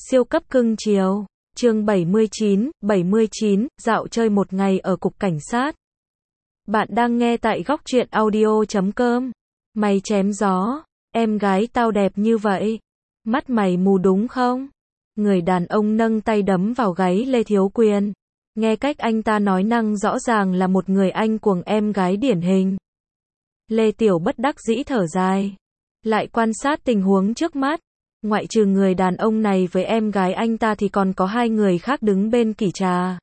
Siêu cấp cưng chiều. Chương 79, dạo chơi một ngày ở cục cảnh sát. Bạn đang nghe tại góc truyện audio.com. Mày chém gió, em gái tao đẹp như vậy. Mắt mày mù đúng không? Người đàn ông nâng tay đấm vào gáy Lê Thiếu Quyền. Nghe cách anh ta nói năng rõ ràng là một người anh cuồng em gái điển hình. Lê Tiểu bất đắc dĩ thở dài. Lại quan sát tình huống trước mắt. Ngoại trừ người đàn ông này với em gái anh ta thì còn có hai người khác đứng bên kỷ trà.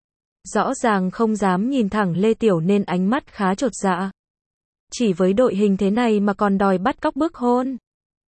Rõ ràng không dám nhìn thẳng Lê Tiểu nên ánh mắt khá chột dạ. Chỉ với đội hình thế này mà còn đòi bắt cóc bức hôn.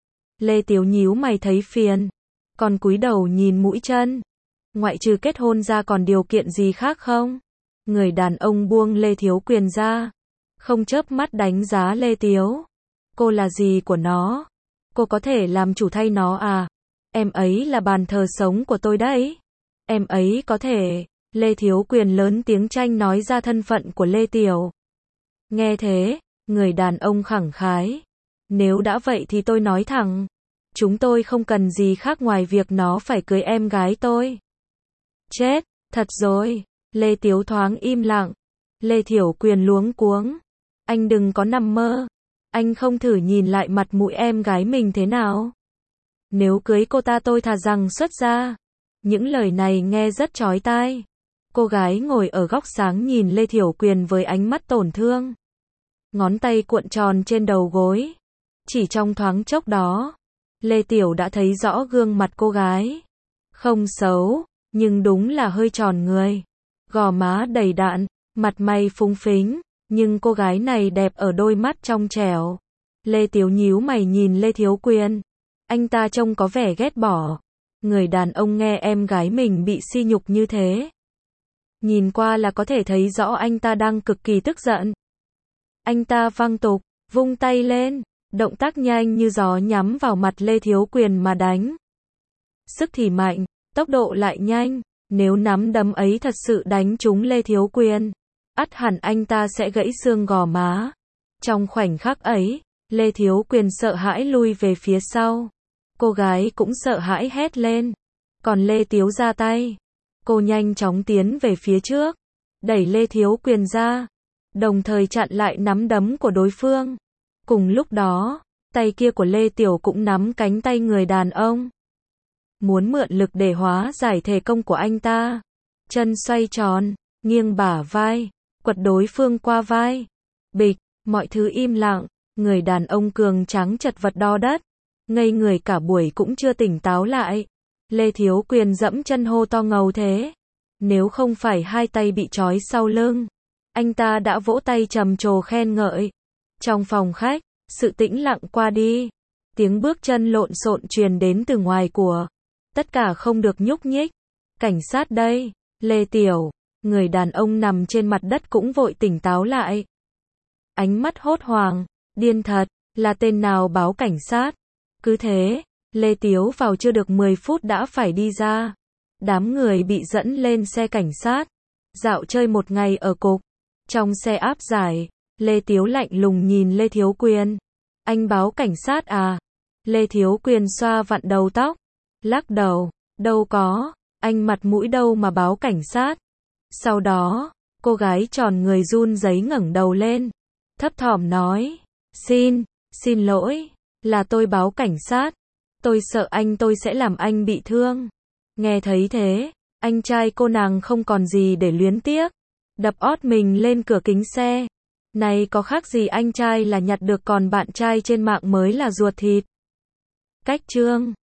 Lê Tiểu nhíu mày thấy phiền. Còn cúi đầu nhìn mũi chân. Ngoại trừ kết hôn ra còn điều kiện gì khác không? Người đàn ông buông Lê Thiếu Quyền ra. Không chớp mắt đánh giá Lê Tiểu. Cô là gì của nó? Cô có thể làm chủ thay nó à? Em ấy là bàn thờ sống của tôi đấy. Em ấy có thể. Lê Thiếu Quyền lớn tiếng tranh nói ra thân phận của Lê Tiểu. Nghe thế, người đàn ông khẳng khái. Nếu đã vậy thì tôi nói thẳng. Chúng tôi không cần gì khác ngoài việc nó phải cưới em gái tôi. Chết, thật rồi. Lê Tiểu thoáng im lặng. Lê Thiếu Quyền luống cuống. Anh đừng có nằm mơ. Anh không thử nhìn lại mặt mũi em gái mình thế nào? Nếu cưới cô ta tôi thà rằng xuất gia. Những lời này nghe rất chói tai. Cô gái ngồi ở góc sáng nhìn Lê Thiểu Quyền với ánh mắt tổn thương. Ngón tay cuộn tròn trên đầu gối. Chỉ trong thoáng chốc đó, Lê Tiểu đã thấy rõ gương mặt cô gái. Không xấu, nhưng đúng là hơi tròn người. Gò má đầy đặn, mặt mày phúng phính. Nhưng cô gái này đẹp ở đôi mắt trong trẻo. Lê Tiểu nhíu mày nhìn Lê Thiếu Quyền. Anh ta trông có vẻ ghét bỏ. Người đàn ông nghe em gái mình bị sỉ nhục như thế. Nhìn qua là có thể thấy rõ anh ta đang cực kỳ tức giận. Anh ta văng tục, vung tay lên. Động tác nhanh như gió nhắm vào mặt Lê Thiếu Quyền mà đánh. Sức thì mạnh, tốc độ lại nhanh. Nếu nắm đấm ấy thật sự đánh trúng Lê Thiếu Quyền, ắt hẳn anh ta sẽ gãy xương gò má. Trong khoảnh khắc ấy, Lê Thiếu Quyền sợ hãi lui về phía sau. Cô gái cũng sợ hãi hét lên. Còn Lê Tiếu ra tay. Cô nhanh chóng tiến về phía trước. Đẩy Lê Thiếu Quyền ra. Đồng thời chặn lại nắm đấm của đối phương. Cùng lúc đó, tay kia của Lê Tiểu cũng nắm cánh tay người đàn ông. Muốn mượn lực để hóa giải thể công của anh ta. Chân xoay tròn, nghiêng bả vai. Quật đối phương qua vai. Bịch, mọi thứ im lặng, người đàn ông cường tráng chật vật đo đất. Ngây người cả buổi cũng chưa tỉnh táo lại. Lê Thiếu Quyền dẫm chân hô to ngầu thế. Nếu không phải hai tay bị trói sau lưng, anh ta đã vỗ tay trầm trồ khen ngợi. Trong phòng khách, sự tĩnh lặng qua đi. Tiếng bước chân lộn xộn truyền đến từ ngoài của. Tất cả không được nhúc nhích. Cảnh sát đây, Lê Tiểu. Người đàn ông nằm trên mặt đất cũng vội tỉnh táo lại. Ánh mắt hốt hoảng, điên thật, là tên nào báo cảnh sát. Cứ thế, Lê Tiếu vào chưa được 10 phút đã phải đi ra. Đám người bị dẫn lên xe cảnh sát. Dạo chơi một ngày ở cục. Trong xe áp giải, Lê Tiếu lạnh lùng nhìn Lê Thiếu Quyền. Anh báo cảnh sát à? Lê Thiếu Quyền xoa vặn đầu tóc. Lắc đầu, đâu có, anh mặt mũi đâu mà báo cảnh sát. Sau đó, cô gái tròn người run rẩy ngẩng đầu lên. Thấp thỏm nói. Xin lỗi, là tôi báo cảnh sát. Tôi sợ tôi sẽ làm anh bị thương. Nghe thấy thế, anh trai cô nàng không còn gì để luyến tiếc. Đập ót mình lên cửa kính xe. Này có khác gì anh trai là nhặt được còn bạn trai trên mạng mới là ruột thịt. Cách chương